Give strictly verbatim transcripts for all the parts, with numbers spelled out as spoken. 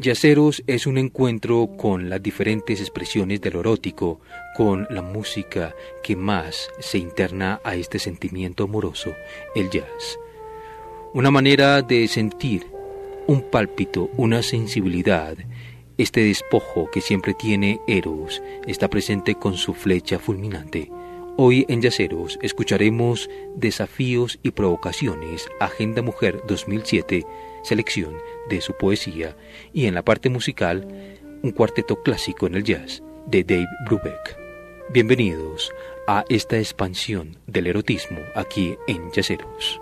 Yaceros es un encuentro con las diferentes expresiones de lo erótico, con la música que más se interna a este sentimiento amoroso, el jazz. Una manera de sentir, un pálpito, una sensibilidad. Este despojo que siempre tiene Eros está presente con su flecha fulminante. Hoy en Yaceros escucharemos Desafíos y Provocaciones, Agenda Mujer dos mil siete, selección de su poesía, y en la parte musical, un cuarteto clásico en el jazz de Dave Brubeck. Bienvenidos a esta expansión del erotismo aquí en Yaceros.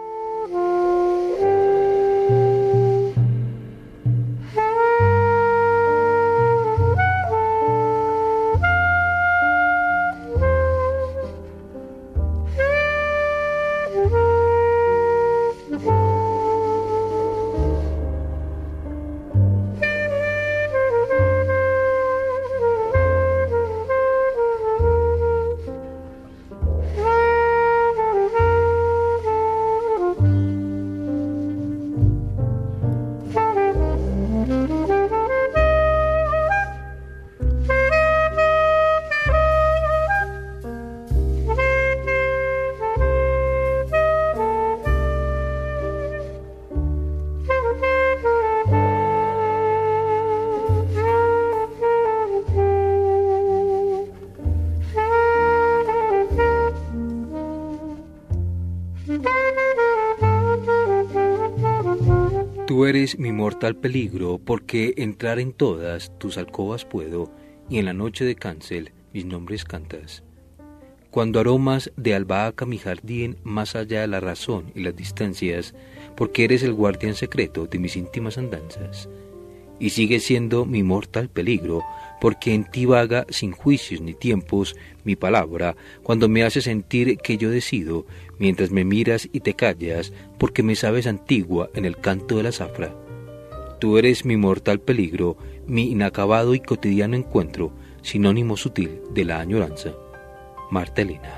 Tú eres mi mortal peligro, porque entrar en todas tus alcobas puedo, y en la noche de cancel mis nombres cantas. Cuando aromas de albahaca mi jardín, más allá de la razón y las distancias, porque eres el guardián secreto de mis íntimas andanzas. Y sigues siendo mi mortal peligro, porque en ti vaga sin juicios ni tiempos mi palabra, cuando me hace sentir que yo decido, mientras me miras y te callas, porque me sabes antigua en el canto de la zafra. Tú eres mi mortal peligro, mi inacabado y cotidiano encuentro, sinónimo sutil de la añoranza. Marta Elena.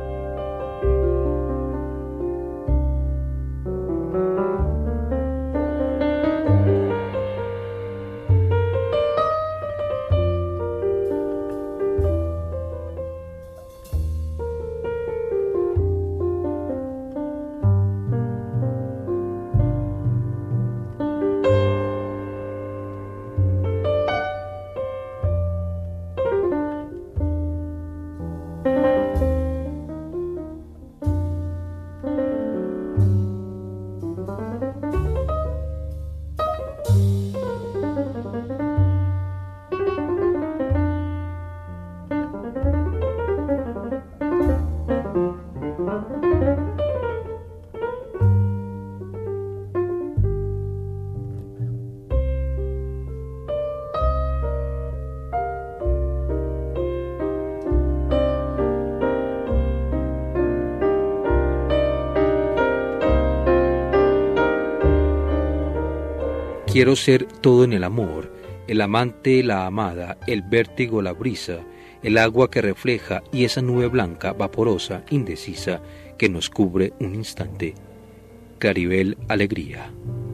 Quiero ser todo en el amor, el amante, la amada, el vértigo, la brisa, el agua que refleja y esa nube blanca, vaporosa, indecisa, que nos cubre un instante. Claribel Alegría.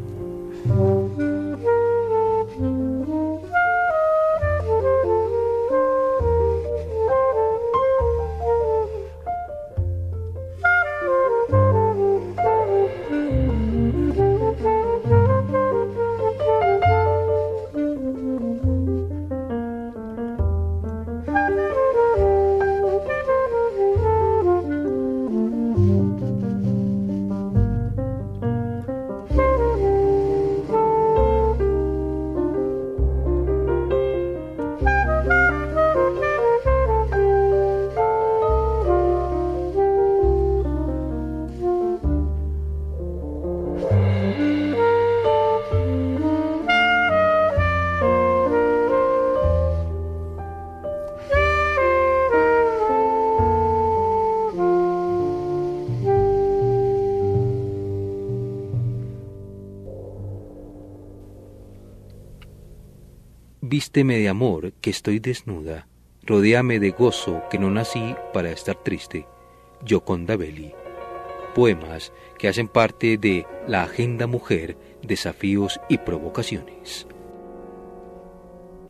Vísteme de amor, que estoy desnuda, rodéame de gozo, que no nací para estar triste. Gioconda Belli. Poemas que hacen parte de la Agenda Mujer, Desafíos y Provocaciones.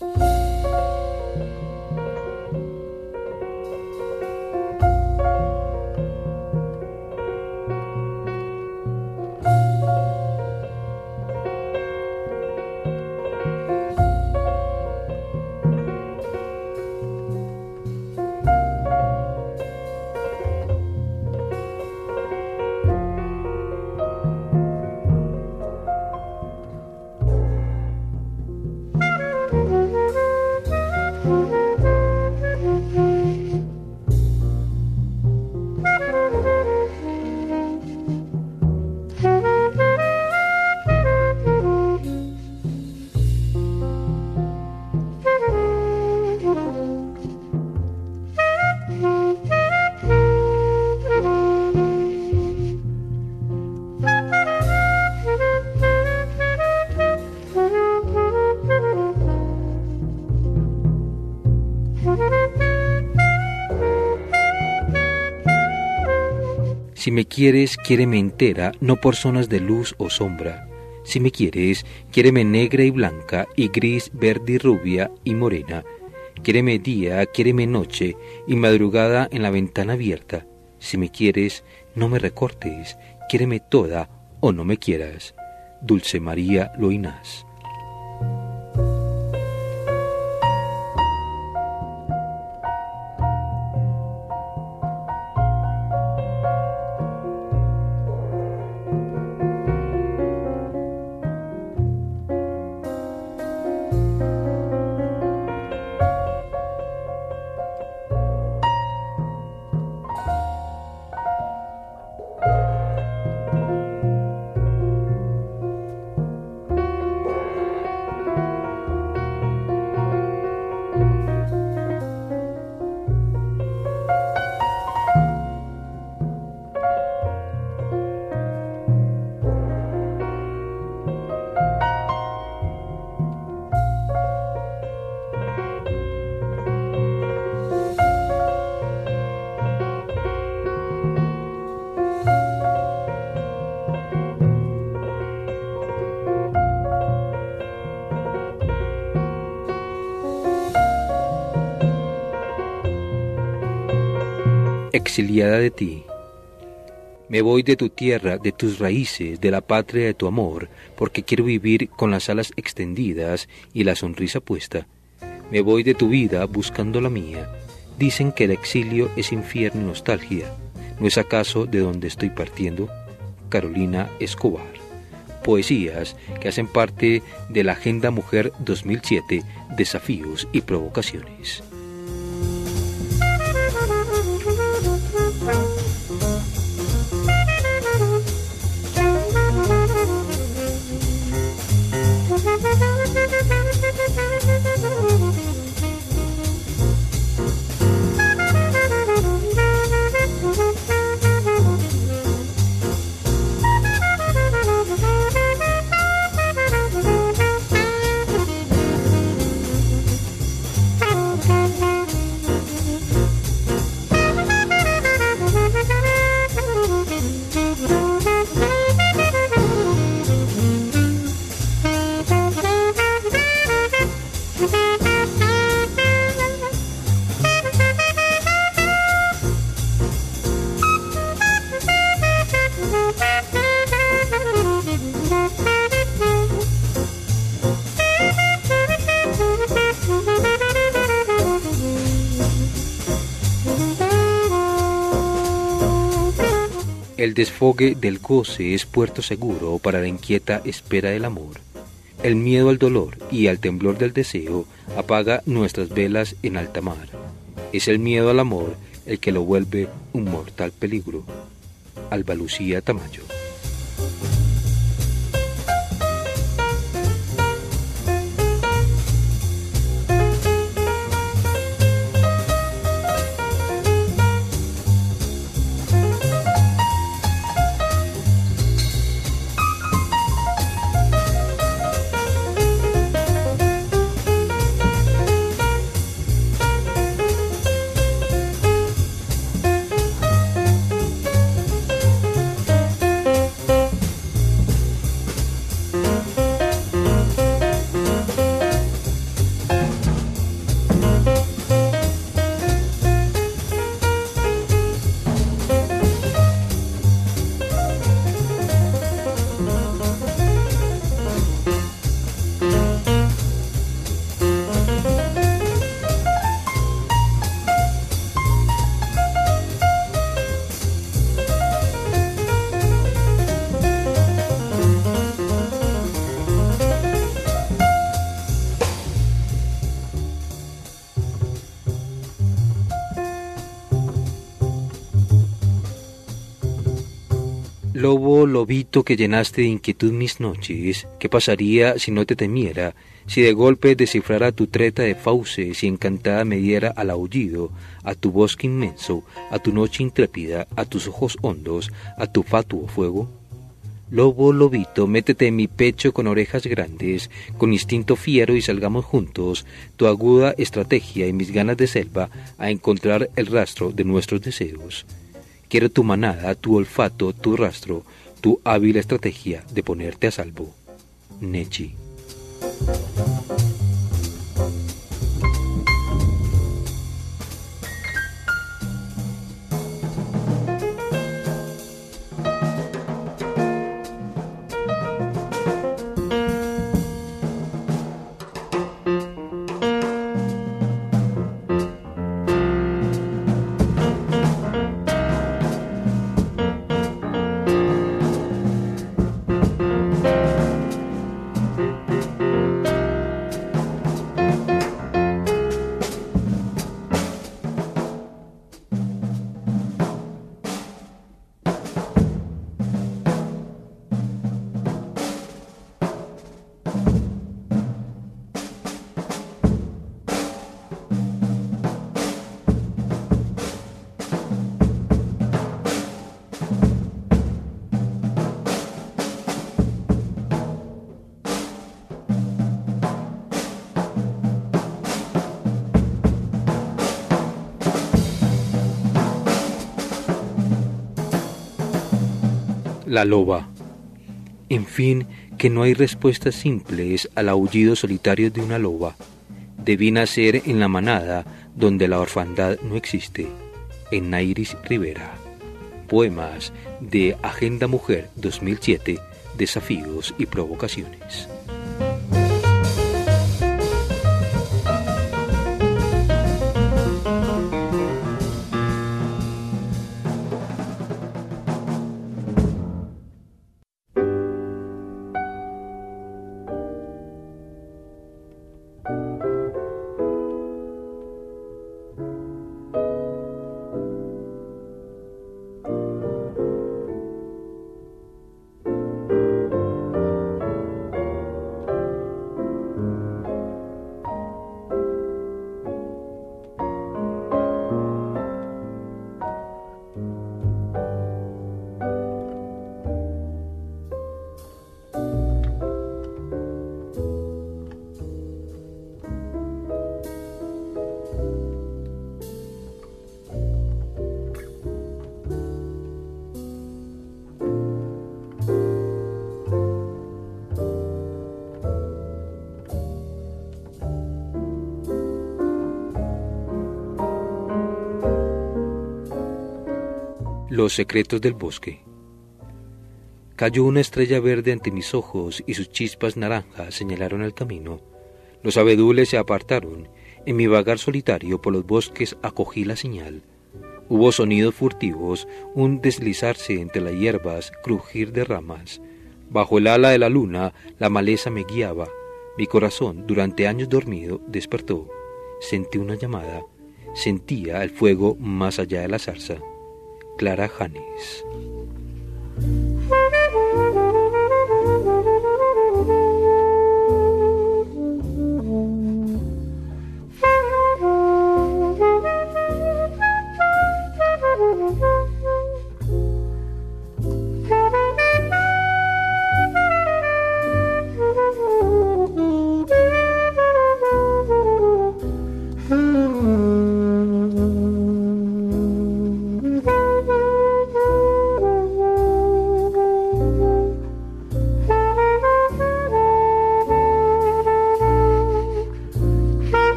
Si me quieres, quiéreme entera, no por zonas de luz o sombra. Si me quieres, quiéreme negra y blanca, y gris, verde y rubia y morena. Quiéreme día, quiéreme noche, y madrugada en la ventana abierta. Si me quieres, no me recortes, quiéreme toda o no me quieras. Dulce María Loinás. Exiliada de ti. Me voy de tu tierra, de tus raíces, de la patria de tu amor, porque quiero vivir con las alas extendidas y la sonrisa puesta. Me voy de tu vida buscando la mía. Dicen que el exilio es infierno y nostalgia. ¿No es acaso de donde estoy partiendo? Carolina Escobar. Poesías que hacen parte de la Agenda Mujer dos mil siete, Desafíos y Provocaciones. El desfogue del goce es puerto seguro para la inquieta espera del amor. El miedo al dolor y al temblor del deseo apaga nuestras velas en alta mar. Es el miedo al amor el que lo vuelve un mortal peligro. Alba Lucía Tamayo. Lobo, lobito que llenaste de inquietud mis noches, ¿qué pasaría si no te temiera? Si de golpe descifrara tu treta de fauces y encantada me diera al aullido, a tu bosque inmenso, a tu noche intrépida, a tus ojos hondos, a tu fatuo fuego. Lobo, lobito, métete en mi pecho con orejas grandes, con instinto fiero y salgamos juntos, tu aguda estrategia y mis ganas de selva a encontrar el rastro de nuestros deseos. Quiero tu manada, tu olfato, tu rastro, tu hábil estrategia de ponerte a salvo. Nechi. La loba. En fin, que no hay respuestas simples al aullido solitario de una loba. Debí nacer en la manada donde la orfandad no existe. En Nairis Rivera. Poemas de Agenda Mujer dos mil siete, Desafíos y Provocaciones. Los secretos del bosque. Cayó una estrella verde ante mis ojos y sus chispas naranjas señalaron el camino. Los abedules se apartaron. En mi vagar solitario por los bosques acogí la señal. Hubo sonidos furtivos, un deslizarse entre las hierbas, crujir de ramas. Bajo el ala de la luna, la maleza me guiaba. Mi corazón, durante años dormido, despertó. Sentí una llamada. Sentía el fuego más allá de la zarza. Clara Janes.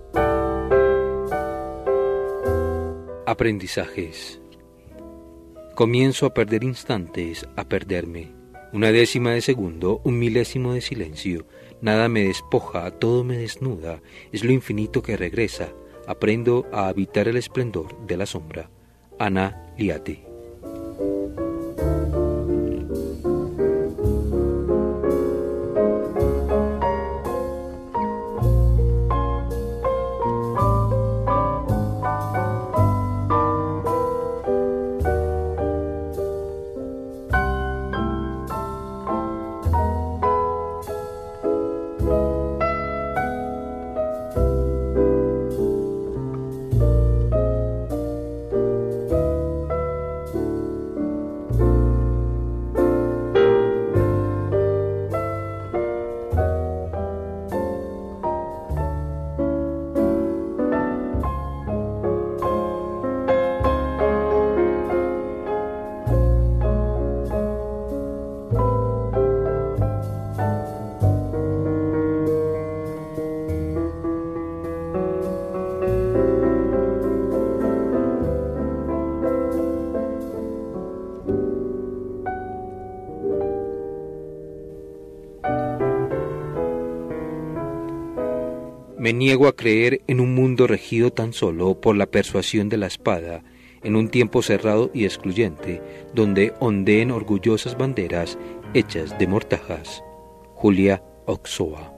Aprendizajes. Comienzo a perder instantes, a perderme. Una décima de segundo, un milésimo de silencio. Nada me despoja, todo me desnuda. Es lo infinito que regresa. Aprendo a habitar el esplendor de la sombra. Ana Liate. Me niego a creer en un mundo regido tan solo por la persuasión de la espada, en un tiempo cerrado y excluyente, donde ondeen orgullosas banderas hechas de mortajas. Julia Ochoa.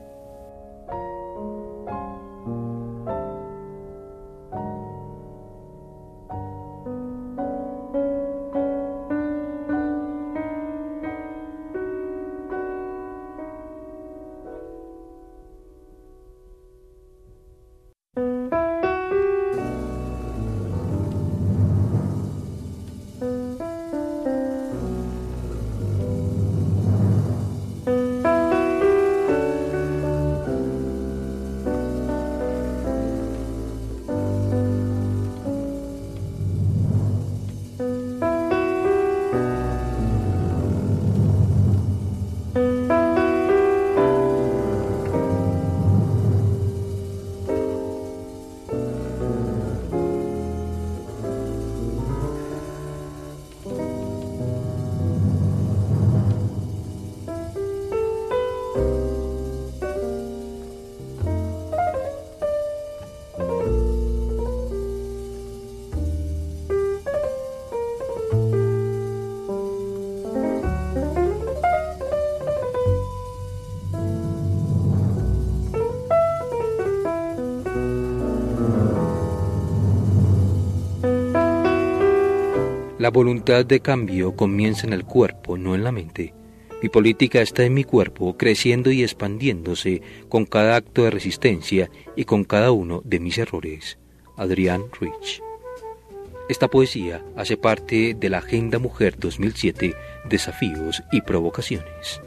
La voluntad de cambio comienza en el cuerpo, no en la mente. Mi política está en mi cuerpo, creciendo y expandiéndose con cada acto de resistencia y con cada uno de mis errores. Adrián Rich. Esta poesía hace parte de la Agenda Mujer dos mil siete, Desafíos y Provocaciones.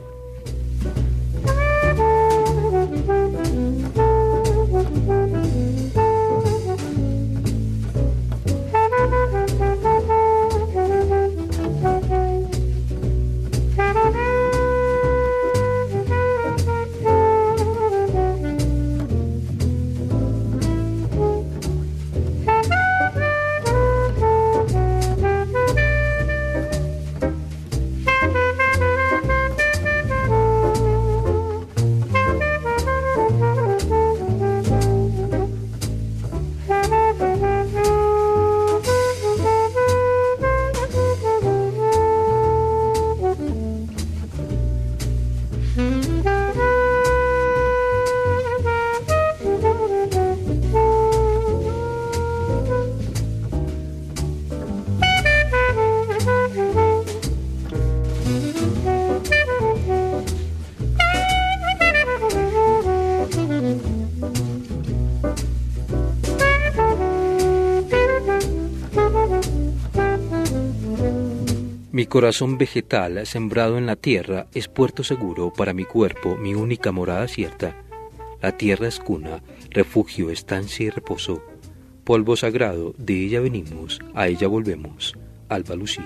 Mi corazón vegetal, sembrado en la tierra, es puerto seguro para mi cuerpo, mi única morada cierta. La tierra es cuna, refugio, estancia y reposo. Polvo sagrado, de ella venimos, a ella volvemos. Alba Lucía.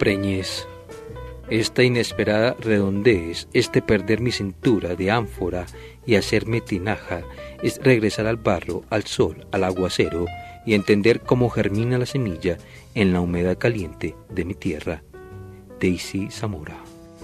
preñez. Esta inesperada redondez, este perder mi cintura de ánfora y hacerme tinaja, es regresar al barro, al sol, al aguacero y entender cómo germina la semilla en la humedad caliente de mi tierra. Daisy Zamora.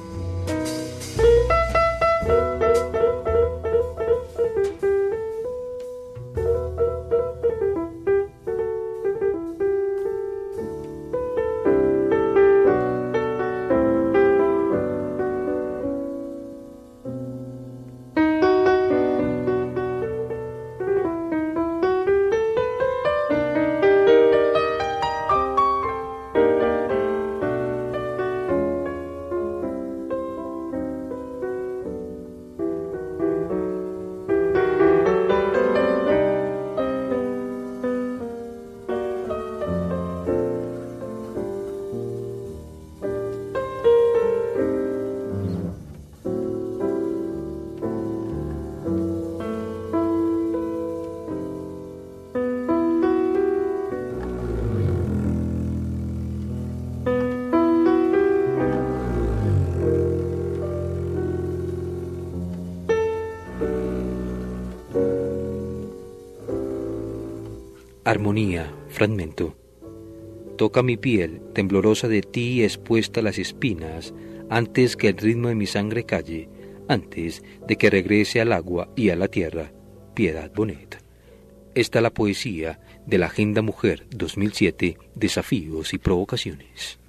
Armonía, fragmento. Toca mi piel, temblorosa de ti expuesta a las espinas, antes que el ritmo de mi sangre calle, antes de que regrese al agua y a la tierra. Piedad Bonet. Esta es la poesía de la Agenda Mujer dos mil siete, Desafíos y Provocaciones.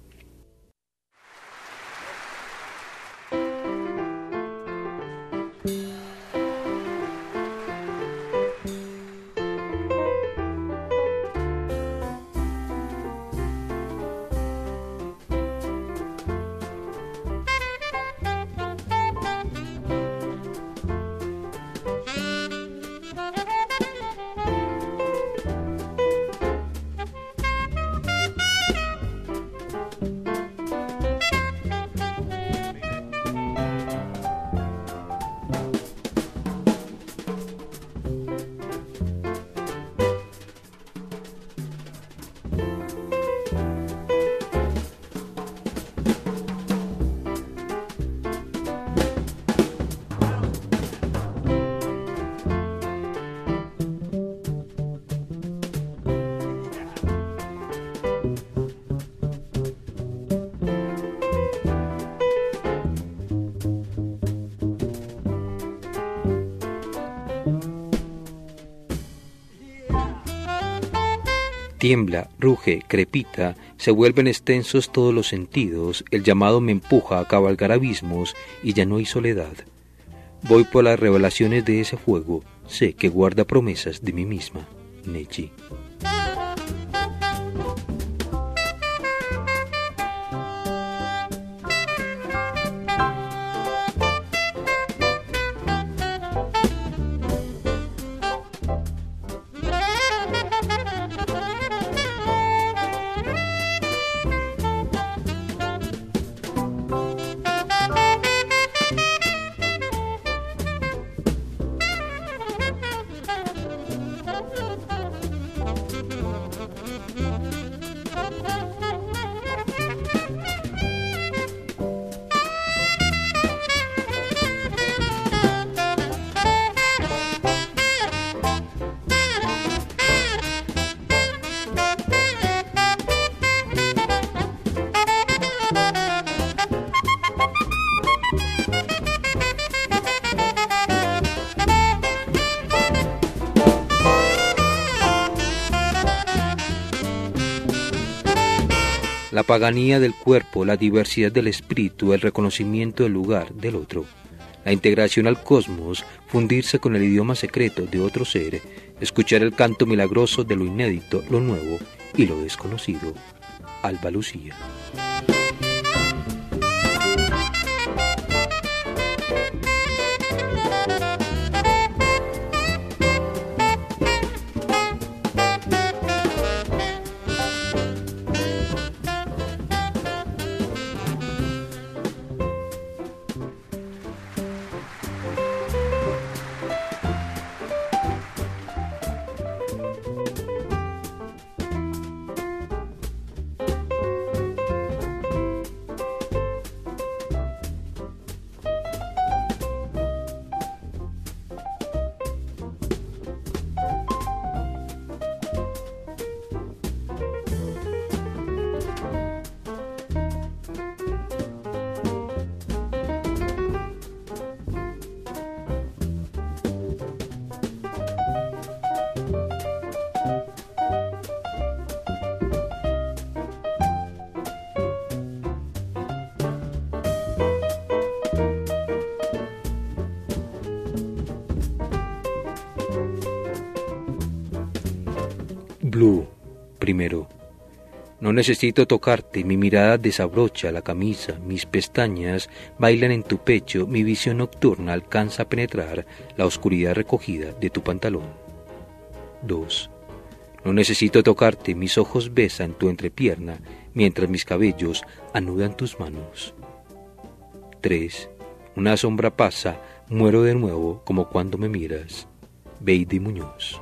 Tiembla, ruge, crepita, se vuelven extensos todos los sentidos, el llamado me empuja a cabalgar abismos y ya no hay soledad. Voy por las revelaciones de ese fuego, sé que guarda promesas de mí misma. Nechi. La paganía del cuerpo, la diversidad del espíritu, el reconocimiento del lugar del otro, la integración al cosmos, fundirse con el idioma secreto de otro ser, escuchar el canto milagroso de lo inédito, lo nuevo y lo desconocido. Alba Lucía. Blue, primero. No necesito tocarte, mi mirada desabrocha la camisa, mis pestañas bailan en tu pecho, mi visión nocturna alcanza a penetrar la oscuridad recogida de tu pantalón. dos. No necesito tocarte, mis ojos besan tu entrepierna, mientras mis cabellos anudan tus manos. tres. Una sombra pasa, muero de nuevo como cuando me miras. Beide Muñoz.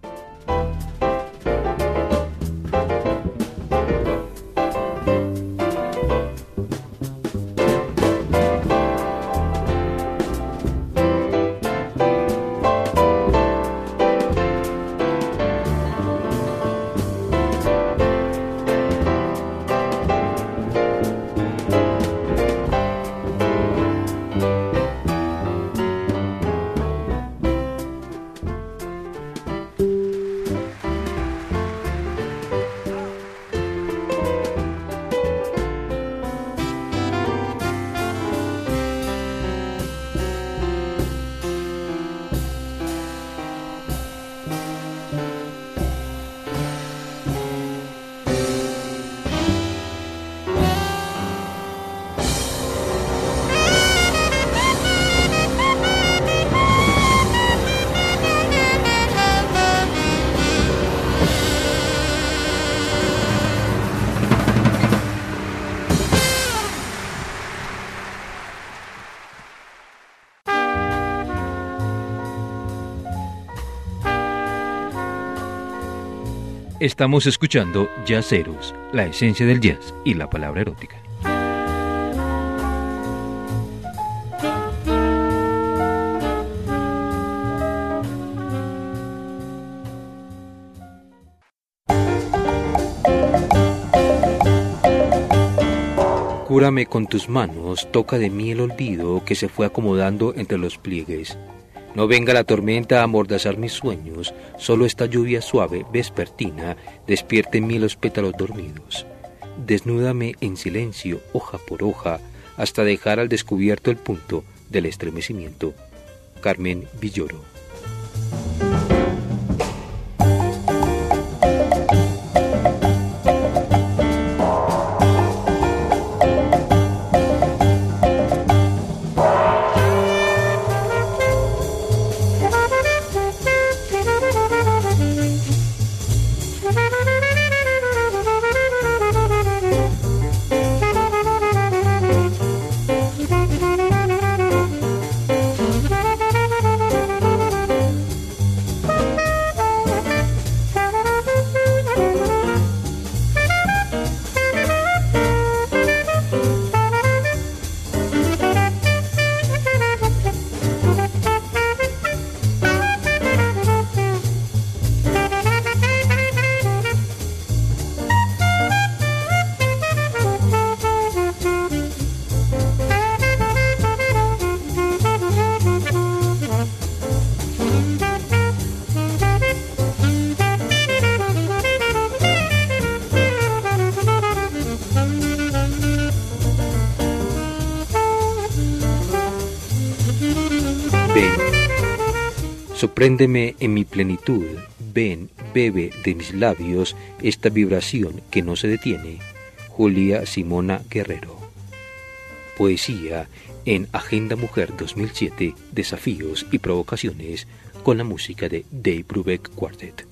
Estamos escuchando Jazzeros, la esencia del jazz y la palabra erótica. Cúrame con tus manos, toca de mí el olvido que se fue acomodando entre los pliegues. No venga la tormenta a amordazar mis sueños, solo esta lluvia suave, vespertina, despierte en mí los pétalos dormidos. Desnúdame en silencio, hoja por hoja, hasta dejar al descubierto el punto del estremecimiento. Carmen Villoro. Sorpréndeme en mi plenitud, ven, bebe de mis labios esta vibración que no se detiene. Julia Simona Guerrero. Poesía en Agenda Mujer dos mil siete, Desafíos y Provocaciones, con la música de Dave Brubeck Quartet.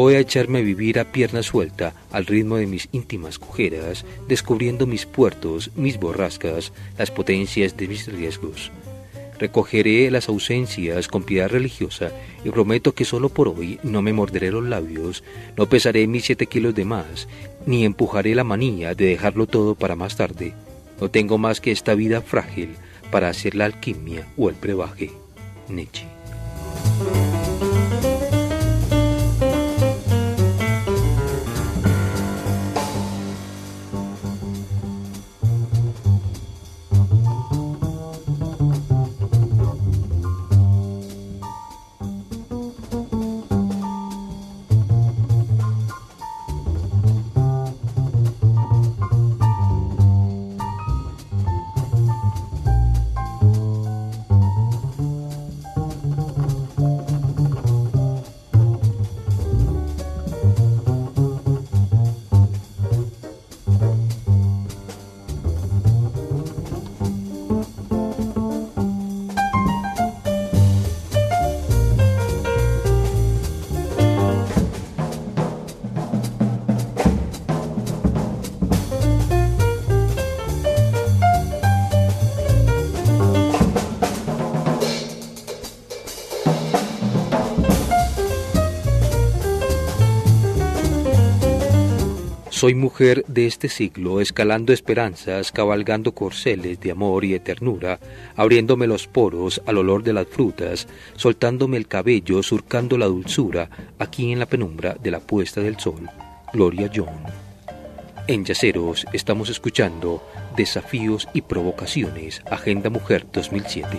Voy a echarme a vivir a pierna suelta, al ritmo de mis íntimas cojeras, descubriendo mis puertos, mis borrascas, las potencias de mis riesgos. Recogeré las ausencias con piedad religiosa y prometo que solo por hoy no me morderé los labios, no pesaré mis siete kilos de más, ni empujaré la manía de dejarlo todo para más tarde. No tengo más que esta vida frágil para hacer la alquimia o el brebaje. Nietzsche. Soy mujer de este siglo, escalando esperanzas, cabalgando corceles de amor y de ternura, abriéndome los poros al olor de las frutas, soltándome el cabello, surcando la dulzura, aquí en la penumbra de la puesta del sol. Gloria Young. En Yaceros estamos escuchando Desafíos y Provocaciones, Agenda Mujer dos mil siete.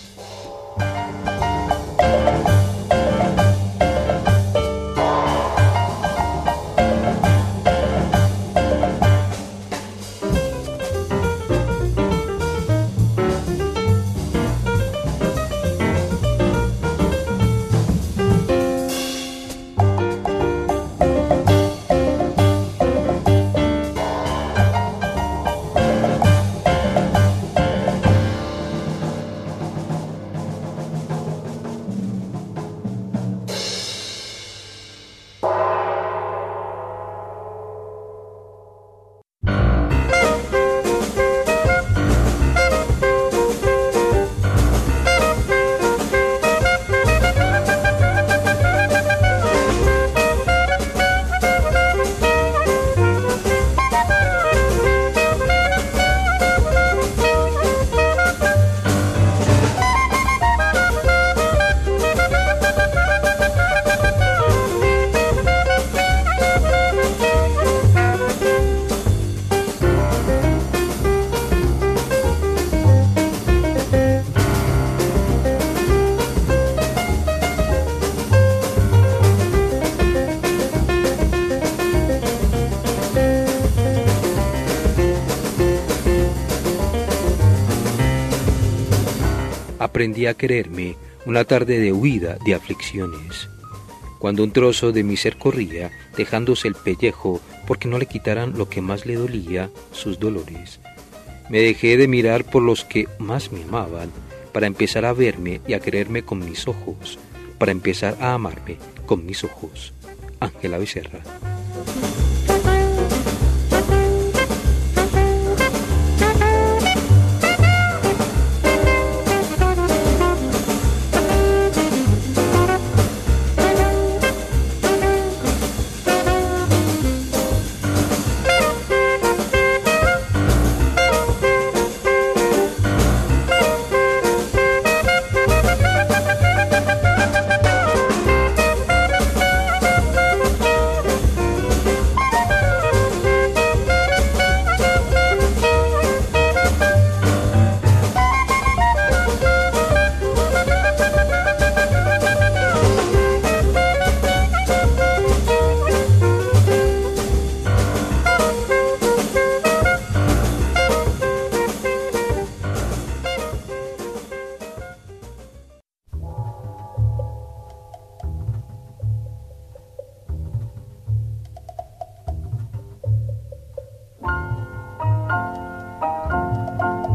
Aprendí a quererme una tarde de huida de aflicciones, cuando un trozo de mi ser corría, dejándose el pellejo porque no le quitaran lo que más le dolía, sus dolores. Me dejé de mirar por los que más me amaban, para empezar a verme y a quererme con mis ojos, para empezar a amarme con mis ojos. Ángela Becerra.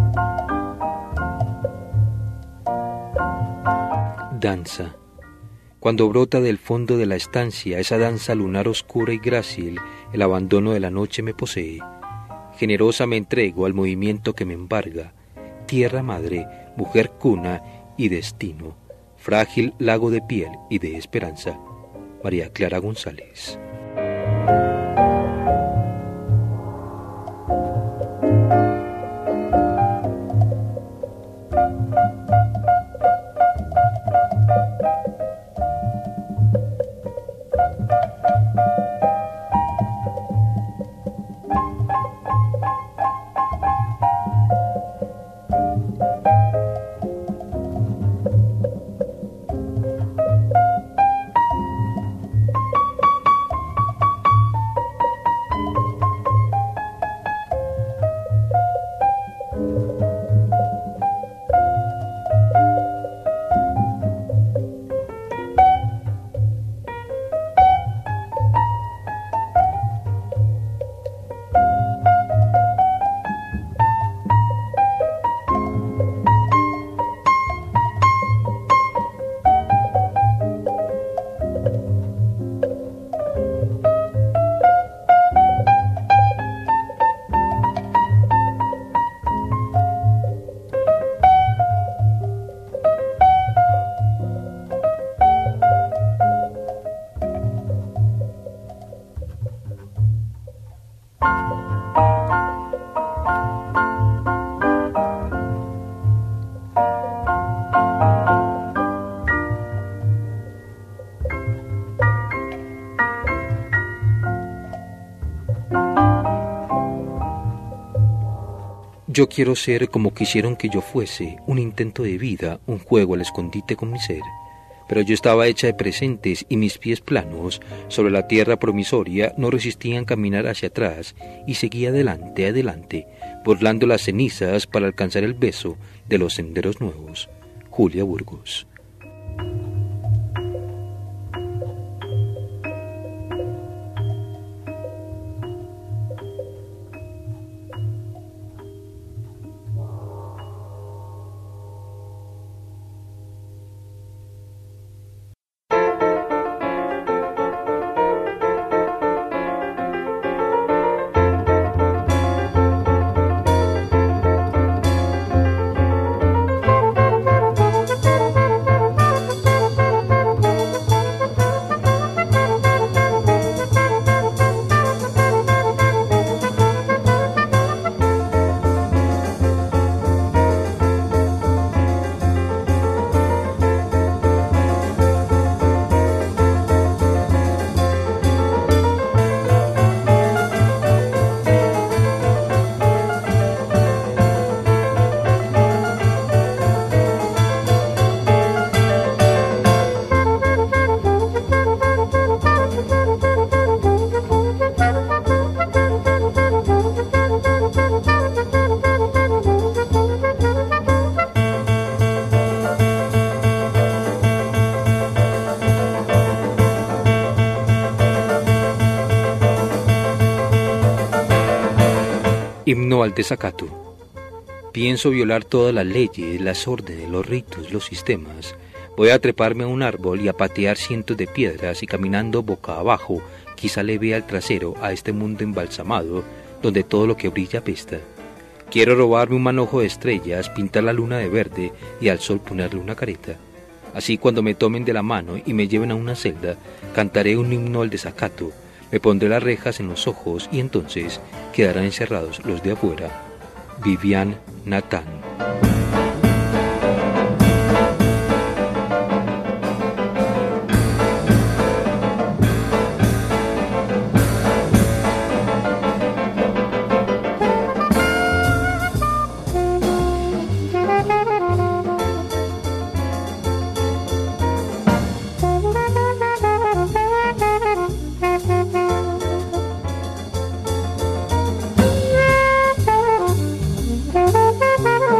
Danza. Cuando brota del fondo de la estancia esa danza lunar oscura y grácil, el abandono de la noche me posee. Generosa me entrego al movimiento que me embarga. Tierra madre, mujer cuna y destino, frágil lago de piel y de esperanza. María Clara González. Yo quiero ser como quisieron que yo fuese, un intento de vida, un juego al escondite con mi ser. Pero yo estaba hecha de presentes y mis pies planos sobre la tierra promisoria no resistían caminar hacia atrás y seguía adelante, adelante, burlando las cenizas para alcanzar el beso de los senderos nuevos. Julia Burgos. Himno al desacato. Pienso violar todas las leyes, las órdenes, los ritos, los sistemas. Voy a treparme a un árbol y a patear cientos de piedras y caminando boca abajo, quizá le vea el trasero a este mundo embalsamado, donde todo lo que brilla apesta. Quiero robarme un manojo de estrellas, pintar la luna de verde y al sol ponerle una careta. Así cuando me tomen de la mano y me lleven a una celda, cantaré un himno al desacato. Me pondré las rejas en los ojos y entonces quedarán encerrados los de afuera. Vivian Nathan. Thank you.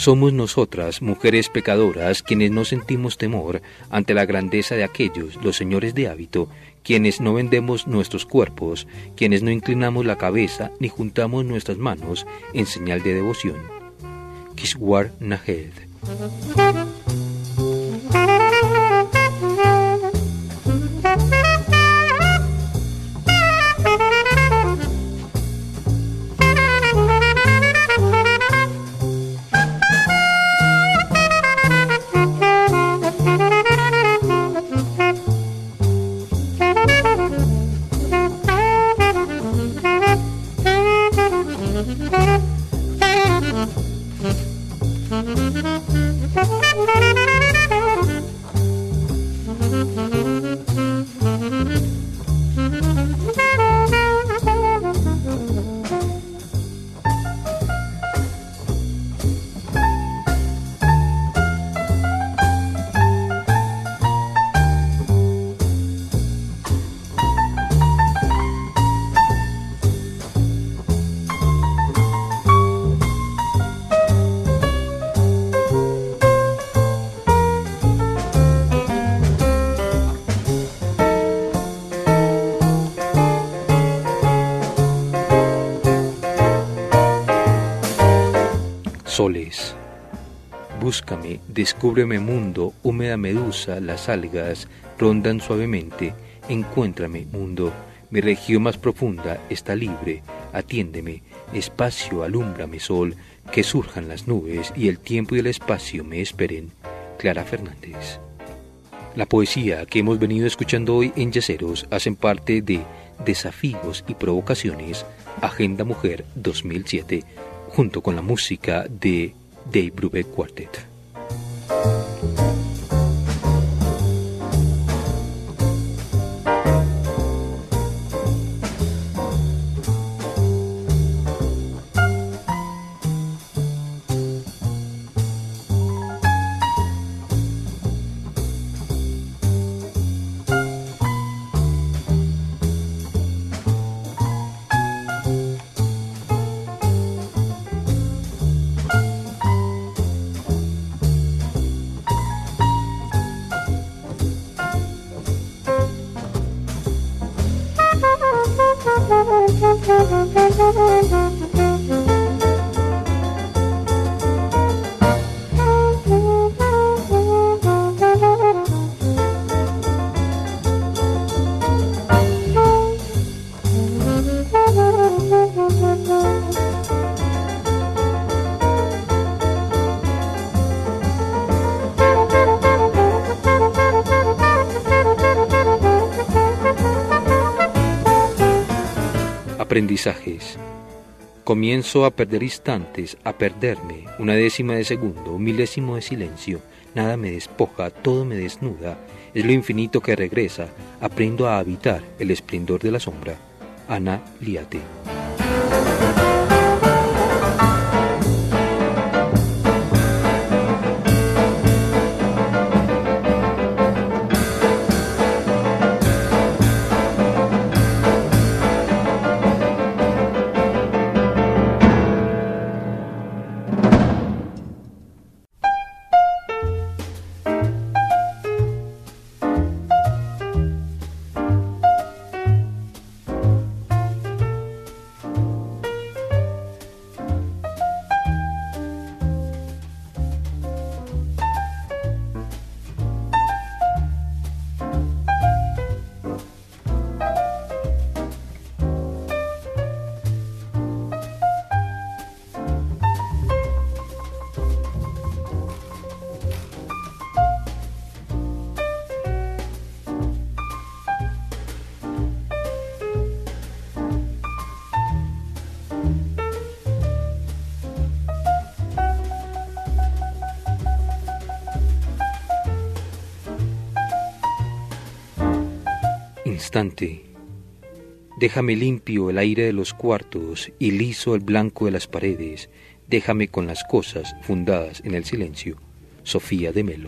Somos nosotras, mujeres pecadoras, quienes no sentimos temor ante la grandeza de aquellos, los señores de hábito, quienes no vendemos nuestros cuerpos, quienes no inclinamos la cabeza ni juntamos nuestras manos en señal de devoción. Kishwar Nahed. Soles. Búscame, descúbreme mundo, húmeda medusa, las algas rondan suavemente, encuéntrame mundo, mi región más profunda está libre, atiéndeme, espacio, alúmbrame sol, que surjan las nubes y el tiempo y el espacio me esperen. Clara Fernández. La poesía que hemos venido escuchando hoy en Yaceros hacen parte de Desafíos y Provocaciones, Agenda Mujer dos mil siete, junto con la música de Dave Brubeck Quartet. Aprendizajes. Comienzo a perder instantes, a perderme, una décima de segundo, un milésimo de silencio, nada me despoja, todo me desnuda, es lo infinito que regresa, aprendo a habitar el esplendor de la sombra. Ana Liate. Instante. Déjame limpio el aire de los cuartos y liso el blanco de las paredes. Déjame con las cosas fundadas en el silencio. Sofía de Melo.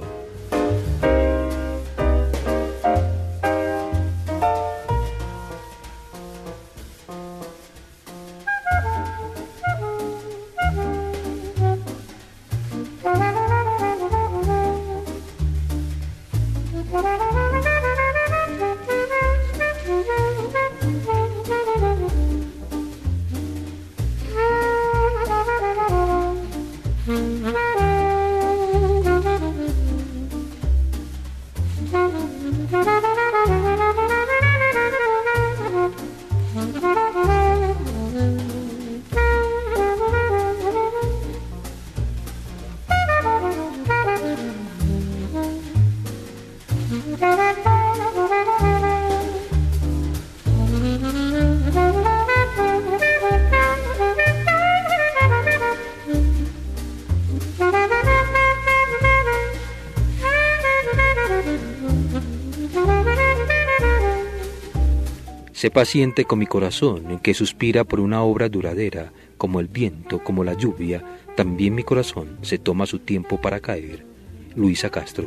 Sé paciente con mi corazón, que suspira por una obra duradera, como el viento, como la lluvia, también mi corazón se toma su tiempo para caer. Luisa Castro.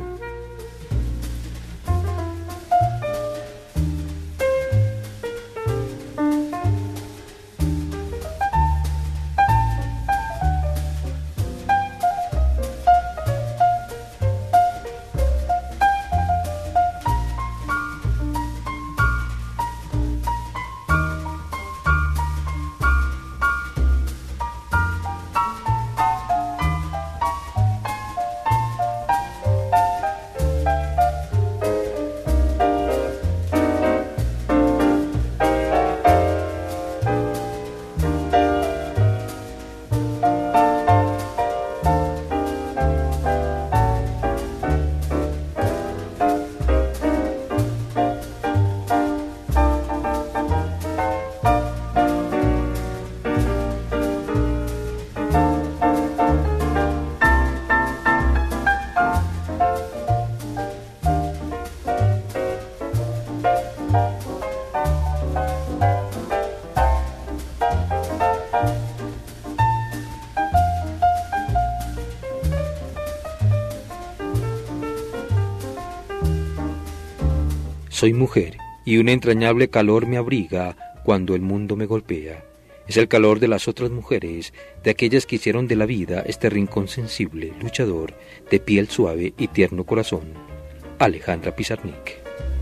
Soy mujer, y un entrañable calor me abriga cuando el mundo me golpea. Es el calor de las otras mujeres, de aquellas que hicieron de la vida este rincón sensible, luchador, de piel suave y tierno corazón. Alejandra Pizarnik.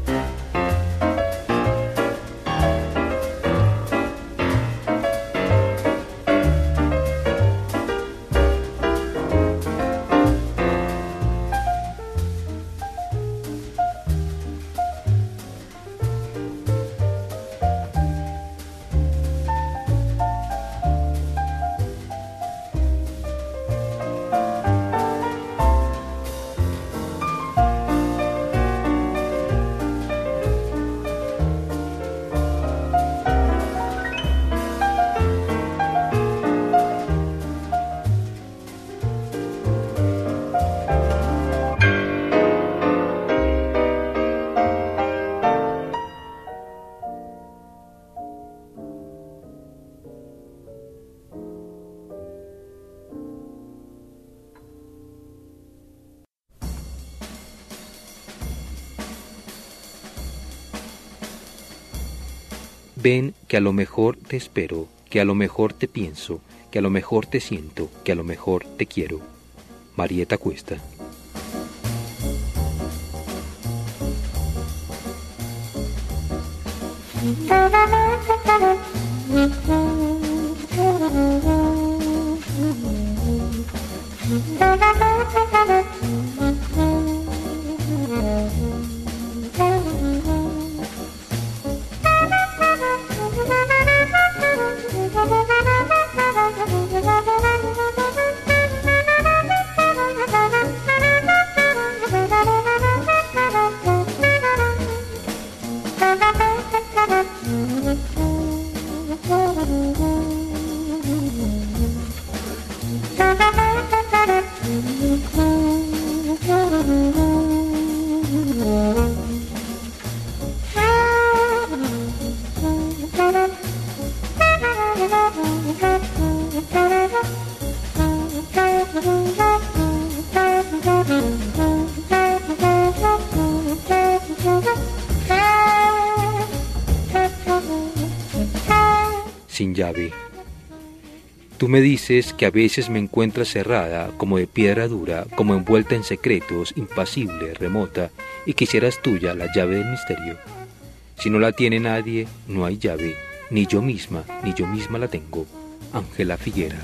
Ven que a lo mejor te espero, que a lo mejor te pienso, que a lo mejor te siento, que a lo mejor te quiero. Marieta Cuesta. Sin llave. Tú me dices que a veces me encuentras cerrada, como de piedra dura, como envuelta en secretos, impasible, remota, y quisieras tuya la llave del misterio. Si no la tiene nadie, no hay llave, ni yo misma, ni yo misma la tengo. Ángela Figuera.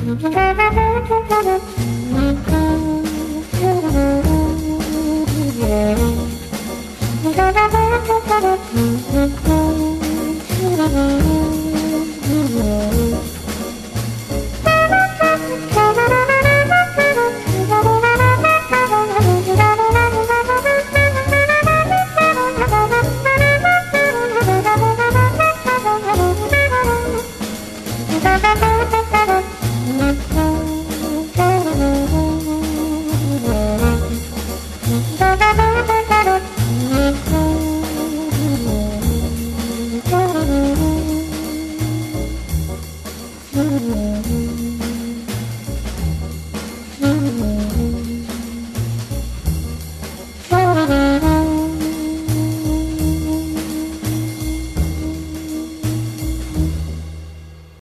Mm-hmm.